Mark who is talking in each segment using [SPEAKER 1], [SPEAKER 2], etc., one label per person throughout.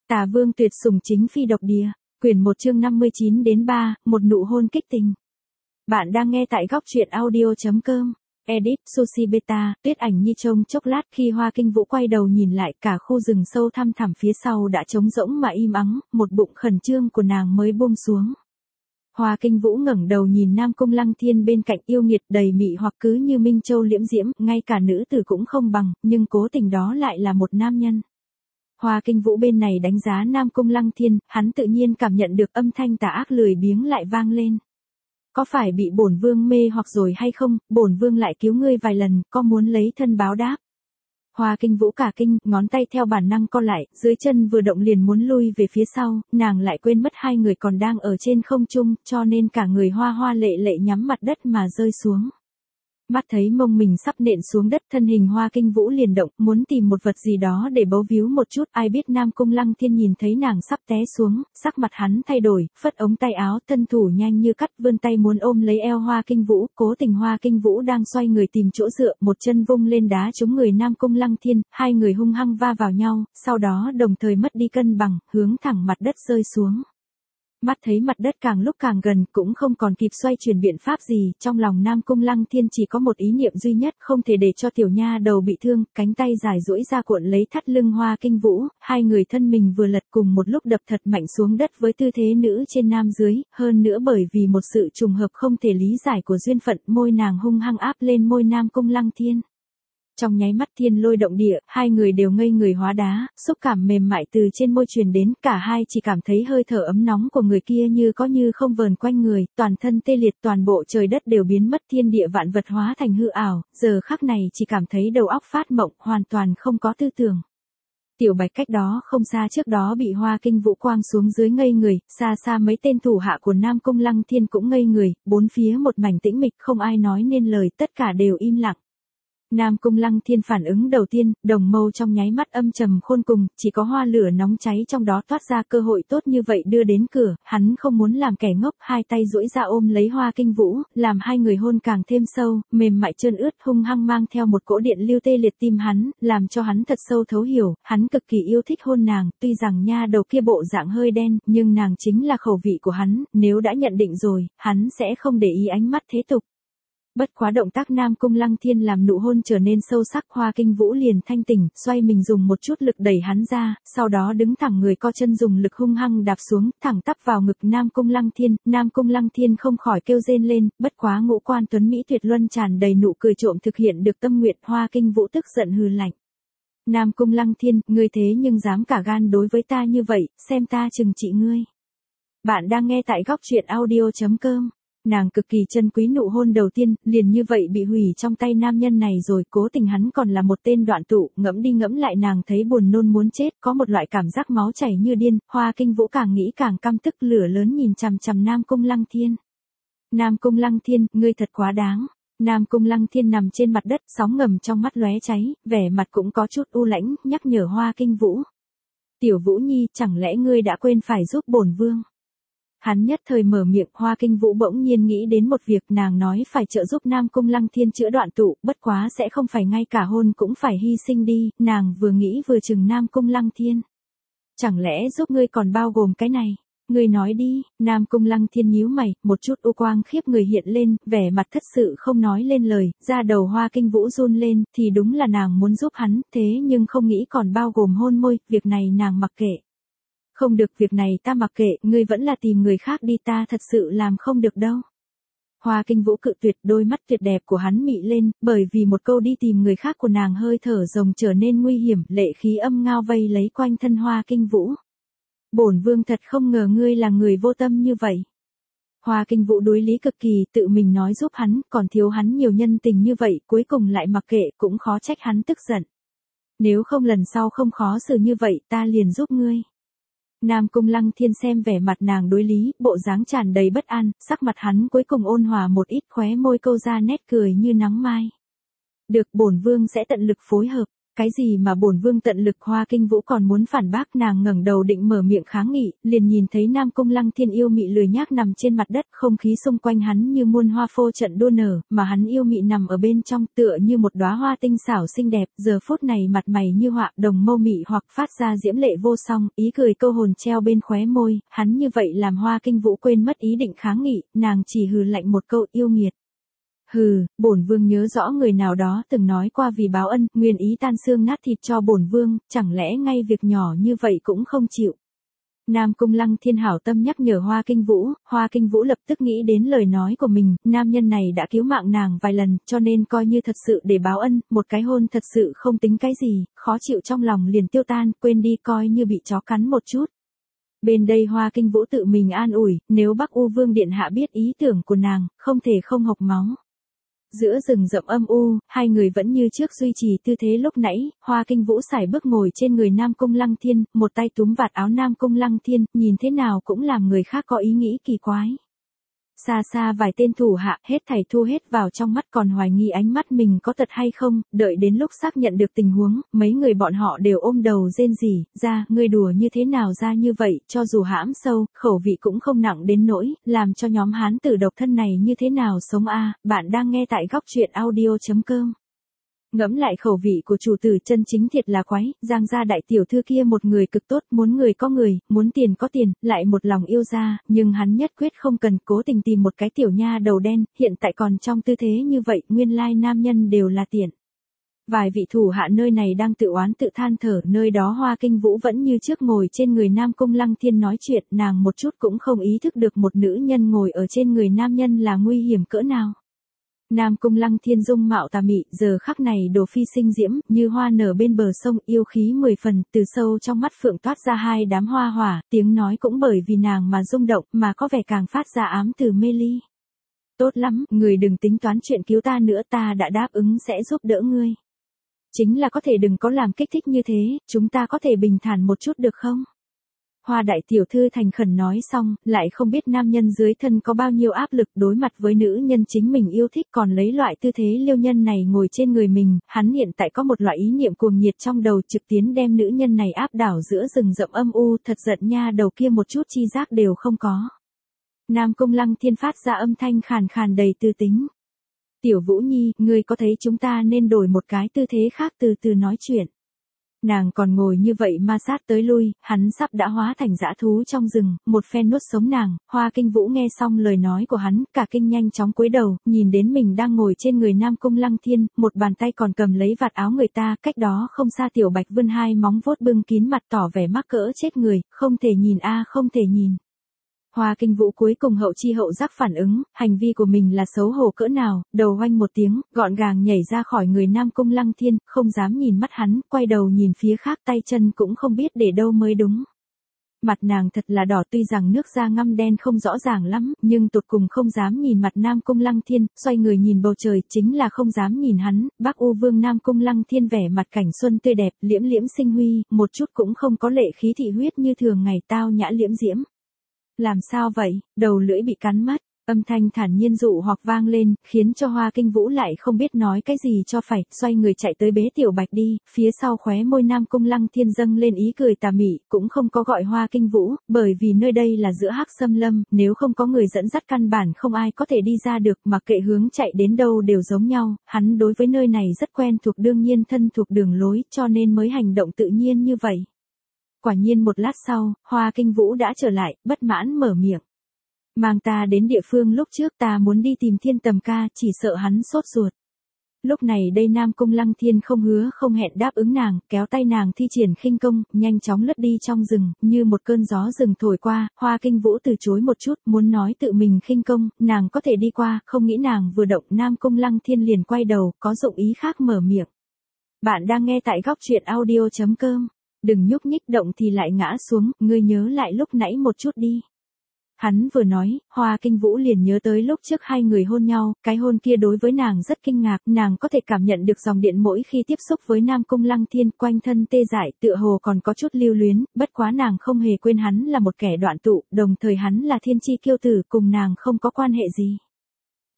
[SPEAKER 1] Tà Vương tuyệt sủng chính phi độc địa, quyển 1 chương 59-3, một nụ hôn kích tình. Bạn đang nghe tại góc truyện audio.com. Edit, Sushi Beta, Tuyết Ảnh Nhi trông chốc lát khi Hoa Kinh Vũ quay đầu nhìn lại cả khu rừng sâu thăm thẳm phía sau đã trống rỗng mà im ắng, một bụng khẩn trương của nàng mới buông xuống. Hoa Kinh Vũ ngẩng đầu nhìn Nam Cung Lăng Thiên bên cạnh yêu nghiệt đầy mị hoặc cứ như Minh Châu liễm diễm, ngay cả nữ tử cũng không bằng, nhưng cố tình đó lại là một nam nhân. Hoa Kinh Vũ bên này đánh giá Nam Cung Lăng Thiên, hắn tự nhiên cảm nhận được âm thanh tà ác lười biếng lại vang lên. Có phải bị bổn vương mê hoặc rồi hay không, bổn vương lại cứu ngươi vài lần, có muốn lấy thân báo đáp. Hoa Kinh Vũ cả kinh, ngón tay theo bản năng co lại, dưới chân vừa động liền muốn lui về phía sau, nàng lại quên mất hai người còn đang ở trên không trung, cho nên cả người hoa hoa lệ lệ nhắm mặt đất mà rơi xuống. Mắt thấy mông mình sắp nện xuống đất, thân hình Hoa Kinh Vũ liền động, muốn tìm một vật gì đó để bấu víu một chút, ai biết Nam Cung Lăng Thiên nhìn thấy nàng sắp té xuống, sắc mặt hắn thay đổi, phất ống tay áo, thân thủ nhanh như cắt, vươn tay muốn ôm lấy eo Hoa Kinh Vũ, cố tình Hoa Kinh Vũ đang xoay người tìm chỗ dựa, một chân vung lên đá trúng người Nam Cung Lăng Thiên, hai người hung hăng va vào nhau, sau đó đồng thời mất đi cân bằng, hướng thẳng mặt đất rơi xuống. Mắt thấy mặt đất càng lúc càng gần, cũng không còn kịp xoay chuyển biện pháp gì, trong lòng Nam Cung Lăng Thiên chỉ có một ý niệm duy nhất, không thể để cho tiểu nha đầu bị thương, cánh tay dài duỗi ra cuộn lấy thắt lưng Hoa Kinh Vũ, hai người thân mình vừa lật cùng một lúc đập thật mạnh xuống đất với tư thế nữ trên nam dưới, hơn nữa bởi vì một sự trùng hợp không thể lý giải của duyên phận, môi nàng hung hăng áp lên môi Nam Cung Lăng Thiên. Trong nháy mắt thiên lôi động địa, hai người đều ngây người hóa đá, xúc cảm mềm mại từ trên môi truyền đến, cả hai chỉ cảm thấy hơi thở ấm nóng của người kia như có như không vờn quanh người, toàn thân tê liệt, toàn bộ trời đất đều biến mất, thiên địa vạn vật hóa thành hư ảo, giờ khắc này chỉ cảm thấy đầu óc phát mộng, hoàn toàn không có tư tưởng. Tiểu Bạch cách đó không xa trước đó bị Hoa Kinh Vũ quang xuống dưới ngây người, xa xa mấy tên thủ hạ của Nam Cung Lăng Thiên cũng ngây người, bốn phía một mảnh tĩnh mịch, không ai nói nên lời, tất cả đều im lặng. Nam Cung Lăng Thiên phản ứng đầu tiên, đồng mâu trong nháy mắt âm trầm khôn cùng, chỉ có hoa lửa nóng cháy trong đó toát ra cơ hội tốt như vậy đưa đến cửa, hắn không muốn làm kẻ ngốc, hai tay duỗi ra ôm lấy Hoa Kinh Vũ, làm hai người hôn càng thêm sâu, mềm mại trơn ướt hung hăng mang theo một cỗ điện lưu tê liệt tim hắn, làm cho hắn thật sâu thấu hiểu, hắn cực kỳ yêu thích hôn nàng, tuy rằng nha đầu kia bộ dạng hơi đen, nhưng nàng chính là khẩu vị của hắn, nếu đã nhận định rồi, hắn sẽ không để ý ánh mắt thế tục. Bất quá động tác Nam Cung Lăng Thiên làm nụ hôn trở nên sâu sắc, Hoa Kinh Vũ liền thanh tỉnh, xoay mình dùng một chút lực đẩy hắn ra, sau đó đứng thẳng người co chân dùng lực hung hăng đạp xuống, thẳng tắp vào ngực Nam Cung Lăng Thiên, Nam Cung Lăng Thiên không khỏi kêu rên lên, bất quá ngũ quan tuấn mỹ tuyệt luân tràn đầy nụ cười trộm thực hiện được tâm nguyện, Hoa Kinh Vũ tức giận hừ lạnh. Nam Cung Lăng Thiên, ngươi thế nhưng dám cả gan đối với ta như vậy, xem ta trừng trị ngươi. Bạn đang nghe tại góc truyện audio.com. Nàng cực kỳ trân quý nụ hôn đầu tiên, liền như vậy bị hủy trong tay nam nhân này rồi, cố tình hắn còn là một tên đoạn tụ, ngẫm đi ngẫm lại nàng thấy buồn nôn muốn chết, có một loại cảm giác máu chảy như điên, Hoa Kinh Vũ càng nghĩ càng căm tức, lửa lớn nhìn chằm chằm Nam Cung Lăng Thiên. Nam Cung Lăng Thiên, ngươi thật quá đáng. Nam Cung Lăng Thiên nằm trên mặt đất, sóng ngầm trong mắt lóe cháy, vẻ mặt cũng có chút u lãnh, nhắc nhở Hoa Kinh Vũ. Tiểu Vũ Nhi, chẳng lẽ ngươi đã quên phải giúp bổn vương? Hắn nhất thời mở miệng, Hoa Kinh Vũ bỗng nhiên nghĩ đến một việc, nàng nói phải trợ giúp Nam Cung Lăng Thiên chữa đoạn tụ, bất quá sẽ không phải ngay cả hôn cũng phải hy sinh đi, nàng vừa nghĩ vừa chừng Nam Cung Lăng Thiên. Chẳng lẽ giúp ngươi còn bao gồm cái này? Ngươi nói đi, Nam Cung Lăng Thiên nhíu mày, một chút u quang khiếp người hiện lên, vẻ mặt thất sự không nói lên lời, da đầu Hoa Kinh Vũ run lên, thì đúng là nàng muốn giúp hắn, thế nhưng không nghĩ còn bao gồm hôn môi, việc này nàng mặc kệ. Không được, việc này ta mặc kệ, ngươi vẫn là tìm người khác đi, ta thật sự làm không được đâu. Hoa Kinh Vũ cự tuyệt, đôi mắt tuyệt đẹp của hắn mị lên, bởi vì một câu đi tìm người khác của nàng hơi thở rồng trở nên nguy hiểm, lệ khí âm ngao vây lấy quanh thân Hoa Kinh Vũ. Bổn vương thật không ngờ ngươi là người vô tâm như vậy. Hoa Kinh Vũ đối lý cực kỳ, tự mình nói giúp hắn, còn thiếu hắn nhiều nhân tình như vậy, cuối cùng lại mặc kệ, cũng khó trách hắn tức giận. Nếu không lần sau không khó xử như vậy, ta liền giúp ngươi. Nam Cung Lăng Thiên xem vẻ mặt nàng đối lý, bộ dáng tràn đầy bất an, sắc mặt hắn cuối cùng ôn hòa một ít, khóe môi câu ra nét cười như nắng mai. Được, bổn vương sẽ tận lực phối hợp. cái gì mà bổn vương tận lực. Hoa Kinh Vũ còn muốn phản bác, nàng ngẩng đầu định mở miệng kháng nghị, liền nhìn thấy Nam Cung Lăng Thiên yêu mị lười nhác nằm trên mặt đất, không khí xung quanh hắn như muôn hoa phô trận đua nở, mà hắn yêu mị nằm ở bên trong tựa như một đóa hoa tinh xảo xinh đẹp, giờ phút này mặt mày như họa, đồng mâu mị hoặc phát ra diễm lệ vô song, ý cười câu hồn treo bên khóe môi, hắn như vậy làm Hoa Kinh Vũ quên mất ý định kháng nghị, nàng chỉ hừ lạnh một câu yêu nghiệt. Hừ, bổn vương nhớ rõ người nào đó từng nói qua vì báo ân, nguyên ý tan xương nát thịt cho bổn vương, chẳng lẽ ngay việc nhỏ như vậy cũng không chịu. Nam Cung Lăng Thiên hảo tâm nhắc nhở Hoa Kinh Vũ lập tức nghĩ đến lời nói của mình, nam nhân này đã cứu mạng nàng vài lần, cho nên coi như thật sự để báo ân, một cái hôn thật sự không tính cái gì, khó chịu trong lòng liền tiêu tan, quên đi coi như bị chó cắn một chút. Bên đây Hoa Kinh Vũ tự mình an ủi, nếu Bắc U Vương Điện Hạ biết ý tưởng của nàng, không thể không hộc máu. Giữa rừng rậm âm u, hai người vẫn như trước duy trì tư thế lúc nãy, Hoa Kinh Vũ sải bước ngồi trên người Nam Cung Lăng Thiên, một tay túm vạt áo Nam Cung Lăng Thiên, nhìn thế nào cũng làm người khác có ý nghĩ kỳ quái. Xa xa vài tên thủ hạ hết thảy thu hết vào trong mắt, còn hoài nghi ánh mắt mình có tật hay không, đợi đến lúc xác nhận được tình huống, mấy người bọn họ đều ôm đầu rên rỉ, ra, ngươi đùa như thế nào ra như vậy, cho dù hãm sâu, khẩu vị cũng không nặng đến nỗi, làm cho nhóm hán tử độc thân này như thế nào sống a. Bạn đang nghe tại góc truyện audio.com. Ngẫm lại khẩu vị của chủ tử chân chính thiệt là quái, Giang gia đại tiểu thư kia một người cực tốt, muốn người có người, muốn tiền có tiền, lại một lòng yêu gia, nhưng hắn nhất quyết không cần cố tình tìm một cái tiểu nha đầu đen, hiện tại còn trong tư thế như vậy, nguyên lai nam nhân đều là tiện. Vài vị thủ hạ nơi này đang tự oán tự than thở, nơi đó Hoa Kinh Vũ vẫn như trước ngồi trên người Nam Cung Lăng Thiên nói chuyện, nàng một chút cũng không ý thức được một nữ nhân ngồi ở trên người nam nhân là nguy hiểm cỡ nào. Nam Cung Lăng Thiên dung mạo tà mị, giờ khắc này đồ phi sinh diễm, như hoa nở bên bờ sông, yêu khí 10 phần, từ sâu trong mắt phượng toát ra hai đám hoa hỏa, tiếng nói cũng bởi vì nàng mà rung động, mà có vẻ càng phát ra ám từ mê ly. Tốt lắm, người đừng tính toán chuyện cứu ta nữa, ta đã đáp ứng sẽ giúp đỡ ngươi. Chính là có thể đừng có làm kích thích như thế, chúng ta có thể bình thản một chút được không? Hoa đại tiểu thư thành khẩn nói xong, lại không biết nam nhân dưới thân có bao nhiêu áp lực đối mặt với nữ nhân chính mình yêu thích, còn lấy loại tư thế liêu nhân này ngồi trên người mình, hắn hiện tại có một loại ý niệm cuồng nhiệt trong đầu, trực tiến đem nữ nhân này áp đảo giữa rừng rậm âm u, thật giận nha, đầu kia một chút chi giác đều không có. Nam Cung Lăng Thiên phát ra âm thanh khàn khàn đầy tư tính. Tiểu Vũ Nhi, ngươi có thấy chúng ta nên đổi một cái tư thế khác từ từ nói chuyện. Nàng còn ngồi như vậy ma sát tới lui, hắn sắp đã hóa thành dã thú trong rừng, một phen nuốt sống nàng. Hoa Kinh Vũ nghe xong lời nói của hắn, cả kinh nhanh chóng cúi đầu, nhìn đến mình đang ngồi trên người Nam Cung Lăng Thiên, một bàn tay còn cầm lấy vạt áo người ta, cách đó không xa Tiểu Bạch vươn hai móng vuốt bưng kín mặt tỏ vẻ mắc cỡ chết người, không thể nhìn a, không thể nhìn. Hoa Kinh Vũ cuối cùng hậu chi hậu giác phản ứng, hành vi của mình là xấu hổ cỡ nào, đầu oanh một tiếng, gọn gàng nhảy ra khỏi người Nam Cung Lăng Thiên, không dám nhìn mắt hắn, quay đầu nhìn phía khác, tay chân cũng không biết để đâu mới đúng. Mặt nàng thật là đỏ, tuy rằng nước da ngăm đen không rõ ràng lắm, nhưng tụt cùng không dám nhìn mặt Nam Cung Lăng Thiên, xoay người nhìn bầu trời, chính là không dám nhìn hắn. Bắc U Vương Nam Cung Lăng Thiên vẻ mặt cảnh xuân tươi đẹp, liễm liễm sinh huy, một chút cũng không có lệ khí thị huyết như thường ngày, tao nhã liễm diễm. Làm sao vậy, đầu lưỡi bị cắn mất, âm thanh thản nhiên dụ hoặc vang lên, khiến cho Hoa Kinh Vũ lại không biết nói cái gì cho phải, xoay người chạy tới bế Tiểu Bạch đi, phía sau khóe môi Nam Cung Lăng Thiên dâng lên ý cười tà mị, cũng không có gọi Hoa Kinh Vũ, bởi vì nơi đây là giữa hắc xâm lâm, nếu không có người dẫn dắt căn bản không ai có thể đi ra được, mà kệ hướng chạy đến đâu đều giống nhau, hắn đối với nơi này rất quen thuộc, đương nhiên thân thuộc đường lối, cho nên mới hành động tự nhiên như vậy. Quả nhiên một lát sau, Hoa Kinh Vũ đã trở lại, bất mãn mở miệng. Mang ta đến địa phương lúc trước, ta muốn đi tìm Thiên Tầm ca, chỉ sợ hắn sốt ruột. Lúc này đây Nam Cung Lăng Thiên không hứa không hẹn đáp ứng nàng, kéo tay nàng thi triển khinh công, nhanh chóng lướt đi trong rừng, như một cơn gió rừng thổi qua. Hoa Kinh Vũ từ chối một chút, muốn nói tự mình khinh công, nàng có thể đi qua, không nghĩ nàng vừa động, Nam Cung Lăng Thiên liền quay đầu, có dụng ý khác mở miệng. Bạn đang nghe tại góc truyện audio.com. Đừng nhúc nhích, động thì lại ngã xuống, ngươi nhớ lại lúc nãy một chút đi. Hắn vừa nói, Hoa Kinh Vũ liền nhớ tới lúc trước hai người hôn nhau, cái hôn kia đối với nàng rất kinh ngạc, nàng có thể cảm nhận được dòng điện mỗi khi tiếp xúc với Nam Cung Lăng Thiên, quanh thân tê dại, tựa hồ còn có chút lưu luyến, bất quá nàng không hề quên hắn là một kẻ đoạn tụ, đồng thời hắn là thiên chi kiêu tử, cùng nàng không có quan hệ gì.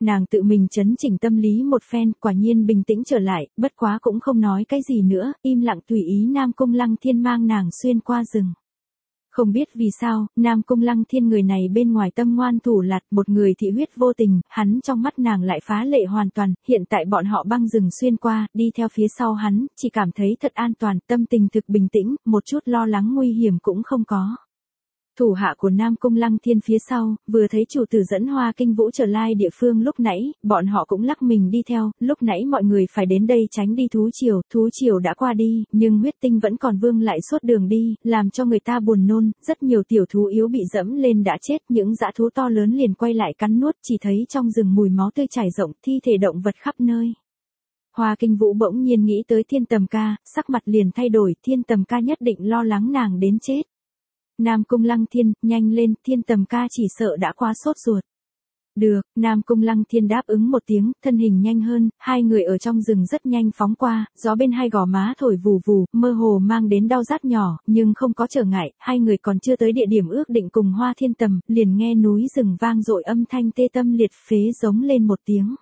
[SPEAKER 1] Nàng tự mình chấn chỉnh tâm lý một phen, quả nhiên bình tĩnh trở lại, bất quá cũng không nói cái gì nữa, im lặng tùy ý Nam Cung Lăng Thiên mang nàng xuyên qua rừng. Không biết vì sao, Nam Cung Lăng Thiên người này bên ngoài tâm ngoan thủ lạt, một người thị huyết vô tình, hắn trong mắt nàng lại phá lệ hoàn toàn, hiện tại bọn họ băng rừng xuyên qua, đi theo phía sau hắn, chỉ cảm thấy thật an toàn, tâm tình thực bình tĩnh, một chút lo lắng nguy hiểm cũng không có. Thủ hạ của Nam Cung Lăng Thiên phía sau, vừa thấy chủ tử dẫn Hoa Kinh Vũ trở lại địa phương lúc nãy, bọn họ cũng lắc mình đi theo, lúc nãy mọi người phải đến đây tránh đi thú triều đã qua đi, nhưng huyết tinh vẫn còn vương lại suốt đường đi, làm cho người ta buồn nôn, rất nhiều tiểu thú yếu bị dẫm lên đã chết, những dã thú to lớn liền quay lại cắn nuốt, chỉ thấy trong rừng mùi máu tươi trải rộng, thi thể động vật khắp nơi. Hoa Kinh Vũ bỗng nhiên nghĩ tới Thiên Tầm Ca, sắc mặt liền thay đổi, Thiên Tầm Ca nhất định lo lắng nàng đến chết. Nam Cung Lăng Thiên, nhanh lên, Thiên Tầm Ca chỉ sợ đã quá sốt ruột. Được, Nam Cung Lăng Thiên đáp ứng một tiếng, thân hình nhanh hơn, hai người ở trong rừng rất nhanh phóng qua, gió bên hai gò má thổi vù vù, mơ hồ mang đến đau rát nhỏ, nhưng không có trở ngại, hai người còn chưa tới địa điểm ước định cùng Hoa Thiên Tầm, liền nghe núi rừng vang dội âm thanh tê tâm liệt phế giống lên một tiếng.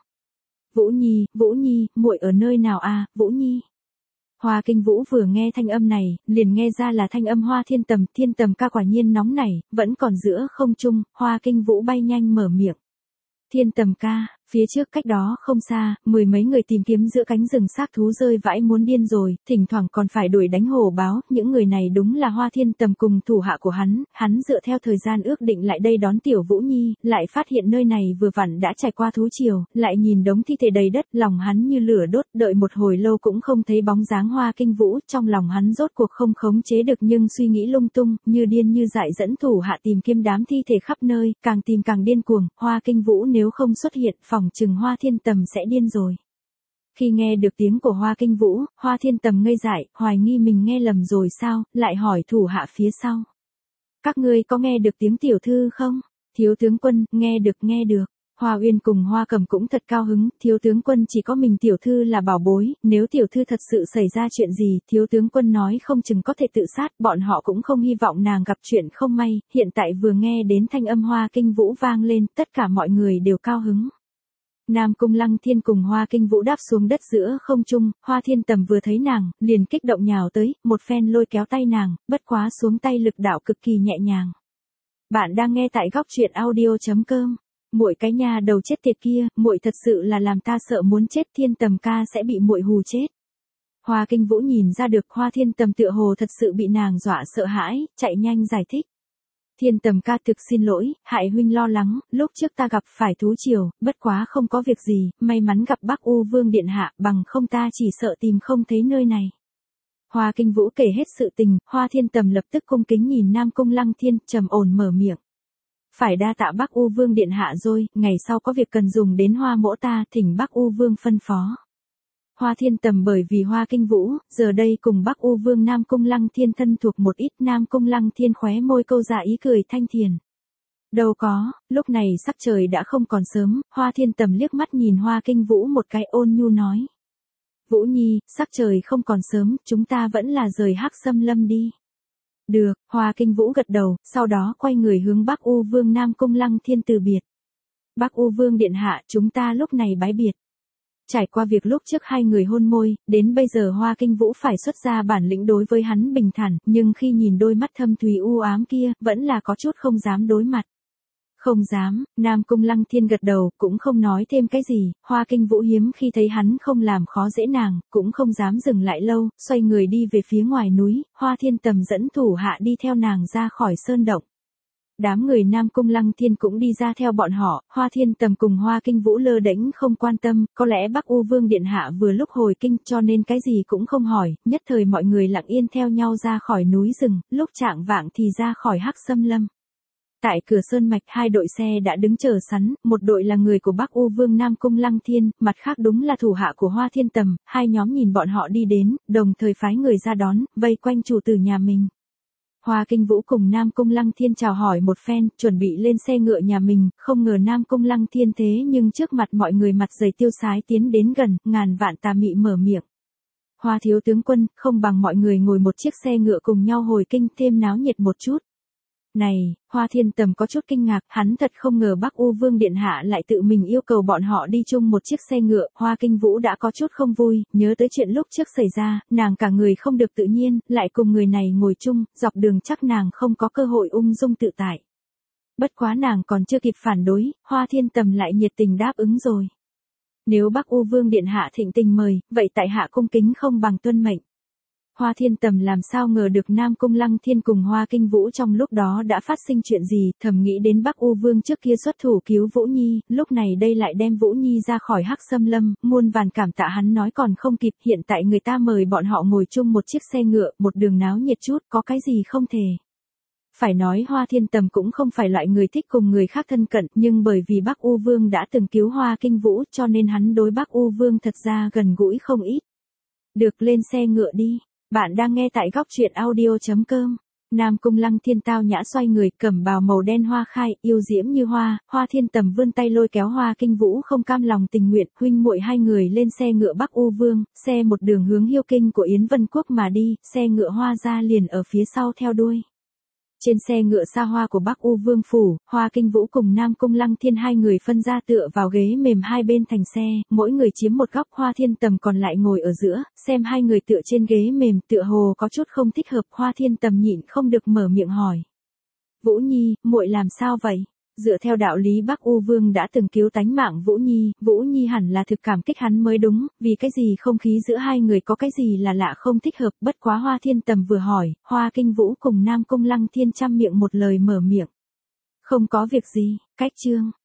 [SPEAKER 1] Vũ Nhi, muội ở nơi nào à, Vũ Nhi? Hoa Kinh Vũ vừa nghe thanh âm này, liền nghe ra là thanh âm Hoa Thiên Tầm Ca quả nhiên nóng nảy, vẫn còn giữa không trung, Hoa Kinh Vũ bay nhanh mở miệng. Thiên Tầm Ca, phía trước cách đó không xa, mười mấy người tìm kiếm giữa cánh rừng xác thú rơi vãi muốn điên rồi, thỉnh thoảng còn phải đuổi đánh hổ báo, những người này đúng là Hoa Thiên Tầm cùng thủ hạ của hắn dựa theo thời gian ước định lại đây đón Tiểu Vũ Nhi, lại phát hiện nơi này vừa vặn đã trải qua thú triều, lại nhìn đống thi thể đầy đất, lòng hắn như lửa đốt, đợi một hồi lâu cũng không thấy bóng dáng Hoa Kinh Vũ, trong lòng hắn rốt cuộc không khống chế được nhưng suy nghĩ lung tung, như điên như dại dẫn thủ hạ tìm kiếm đám thi thể khắp nơi, càng tìm càng điên cuồng, Hoa Kinh Vũ nếu không xuất hiện, phòng chừng Hoa Thiên Tầm sẽ điên rồi. Khi nghe được tiếng của Hoa Kinh Vũ, Hoa Thiên Tầm ngây dại, hoài nghi mình nghe lầm rồi sao, lại hỏi thủ hạ phía sau. Các ngươi có nghe được tiếng tiểu thư không? Thiếu tướng quân, nghe được. Hoa Uyên cùng Hoa Cầm cũng thật cao hứng, thiếu tướng quân chỉ có mình tiểu thư là bảo bối, nếu tiểu thư thật sự xảy ra chuyện gì, thiếu tướng quân nói không chừng có thể tự sát, bọn họ cũng không hy vọng nàng gặp chuyện không may, hiện tại vừa nghe đến thanh âm Hoa Kinh Vũ vang lên, tất cả mọi người đều cao hứng. Nam Cung Lăng Thiên cùng Hoa Kinh Vũ đáp xuống đất giữa không trung, Hoa Thiên Tầm vừa thấy nàng, liền kích động nhào tới, một phen lôi kéo tay nàng, bất quá xuống tay lực đạo cực kỳ nhẹ nhàng. Bạn đang nghe tại góc truyện audio.com. Muội cái nhà đầu chết tiệt kia, muội thật sự là làm ta sợ muốn chết, Thiên Tầm Ca sẽ bị muội hù chết. Hoa Kinh Vũ nhìn ra được Hoa Thiên Tầm tựa hồ thật sự bị nàng dọa sợ hãi, chạy nhanh giải thích. Thiên Tầm Ca thực xin lỗi, hại huynh lo lắng, lúc trước ta gặp phải thú triều, bất quá không có việc gì, may mắn gặp Bắc U Vương điện hạ, bằng không ta chỉ sợ tìm không thấy nơi này. Hoa Kinh Vũ kể hết sự tình, Hoa Thiên Tầm lập tức cung kính nhìn Nam Cung Lăng Thiên, trầm ổn mở miệng. Phải đa tạ Bắc U Vương điện hạ rồi, ngày sau có việc cần dùng đến Hoa mỗ ta, thỉnh Bắc U Vương phân phó. Hoa Thiên Tầm bởi vì Hoa Kinh Vũ, giờ đây cùng Bắc U Vương Nam Cung Lăng Thiên thân thuộc một ít, Nam Cung Lăng Thiên khóe môi câu dạ ý cười thanh thiền. Đâu có, lúc này sắc trời đã không còn sớm, Hoa Thiên Tầm liếc mắt nhìn Hoa Kinh Vũ một cái ôn nhu nói. Vũ Nhi, sắc trời không còn sớm, chúng ta vẫn là rời Hắc Xâm Lâm đi. Được, Hoa Kinh Vũ gật đầu, sau đó quay người hướng Bắc U Vương Nam Cung Lăng Thiên từ biệt. Bắc U Vương điện hạ, chúng ta lúc này bái biệt. Trải qua việc lúc trước hai người hôn môi, đến bây giờ Hoa Kinh Vũ phải xuất ra bản lĩnh đối với hắn bình thản, nhưng khi nhìn đôi mắt thâm thúy u ám kia, vẫn là có chút không dám đối mặt. Không dám, Nam Cung Lăng Thiên gật đầu, cũng không nói thêm cái gì, Hoa Kinh Vũ hiếm khi thấy hắn không làm khó dễ nàng, cũng không dám dừng lại lâu, xoay người đi về phía ngoài núi, Hoa Thiên Tầm dẫn thủ hạ đi theo nàng ra khỏi sơn động. Đám người Nam Cung Lăng Thiên cũng đi ra theo bọn họ, Hoa Thiên Tầm cùng Hoa Kinh Vũ lơ đễnh không quan tâm, có lẽ Bắc U Vương điện hạ vừa lúc hồi kinh cho nên cái gì cũng không hỏi, nhất thời mọi người lặng yên theo nhau ra khỏi núi rừng, lúc chạng vạng thì ra khỏi Hắc Xâm Lâm. Tại cửa sơn mạch hai đội xe đã đứng chờ sẵn, một đội là người của Bắc U Vương Nam Cung Lăng Thiên, mặt khác đúng là thủ hạ của Hoa Thiên Tầm, hai nhóm nhìn bọn họ đi đến, đồng thời phái người ra đón, vây quanh chủ tử nhà mình. Hoa Kinh Vũ cùng Nam Cung Lăng Thiên chào hỏi một phen, chuẩn bị lên xe ngựa nhà mình, không ngờ Nam Cung Lăng Thiên thế nhưng trước mặt mọi người mặt dày tiêu sái tiến đến gần, ngàn vạn tà mị mở miệng. Hoa thiếu tướng quân, không bằng mọi người ngồi một chiếc xe ngựa cùng nhau hồi kinh thêm náo nhiệt một chút. Này, Hoa Thiên Tầm có chút kinh ngạc, hắn thật không ngờ Bắc U Vương Điện Hạ lại tự mình yêu cầu bọn họ đi chung một chiếc xe ngựa. Hoa Kinh Vũ đã có chút không vui, nhớ tới chuyện lúc trước xảy ra, nàng cả người không được tự nhiên, lại cùng người này ngồi chung, dọc đường chắc nàng không có cơ hội ung dung tự tại. Bất quá nàng còn chưa kịp phản đối, Hoa Thiên Tầm lại nhiệt tình đáp ứng rồi. Nếu Bắc U Vương Điện Hạ thịnh tình mời, vậy tại hạ cung kính không bằng tuân mệnh. Hoa Thiên Tầm làm sao ngờ được Nam Cung Lăng Thiên cùng Hoa Kinh Vũ trong lúc đó đã phát sinh chuyện gì, thầm nghĩ đến Bắc U Vương trước kia xuất thủ cứu Vũ Nhi, lúc này đây lại đem Vũ Nhi ra khỏi Hắc Xâm Lâm, muôn vàn cảm tạ hắn nói còn không kịp, hiện tại người ta mời bọn họ ngồi chung một chiếc xe ngựa, một đường náo nhiệt chút, có cái gì không thể. Phải nói Hoa Thiên Tầm cũng không phải loại người thích cùng người khác thân cận, nhưng bởi vì Bắc U Vương đã từng cứu Hoa Kinh Vũ cho nên hắn đối Bắc U Vương thật ra gần gũi không ít. Được, lên xe ngựa đi. Bạn đang nghe tại góc truyện audio.com. Nam Cung Lăng Thiên tao nhã xoay người, cẩm bào màu đen hoa khai, yêu diễm như hoa. Hoa Thiên Tầm vươn tay lôi kéo Hoa Kinh Vũ không cam lòng tình nguyện, huynh muội hai người lên xe ngựa Bắc U Vương, xe một đường hướng Hiêu Kinh của Yến Vân Quốc mà đi, xe ngựa Hoa gia liền ở phía sau theo đuôi. Trên xe ngựa xa hoa của Bắc U Vương phủ, Hoa Kinh Vũ cùng Nam Cung Lăng Thiên hai người phân ra tựa vào ghế mềm hai bên thành xe, mỗi người chiếm một góc. Hoa Thiên Tầm còn lại ngồi ở giữa, xem hai người tựa trên ghế mềm tựa hồ có chút không thích hợp. Hoa Thiên Tầm nhịn không được mở miệng hỏi. Vũ Nhi, muội làm sao vậy? Dựa theo đạo lý Bắc U Vương đã từng cứu tánh mạng Vũ Nhi hẳn là thực cảm kích hắn mới đúng, vì cái gì không khí giữa hai người có cái gì là lạ không thích hợp. Bất quá Hoa Thiên Tầm vừa hỏi, Hoa Kinh Vũ cùng Nam Cung Lăng Thiên chăm miệng một lời mở miệng. Không có việc gì, cách chương.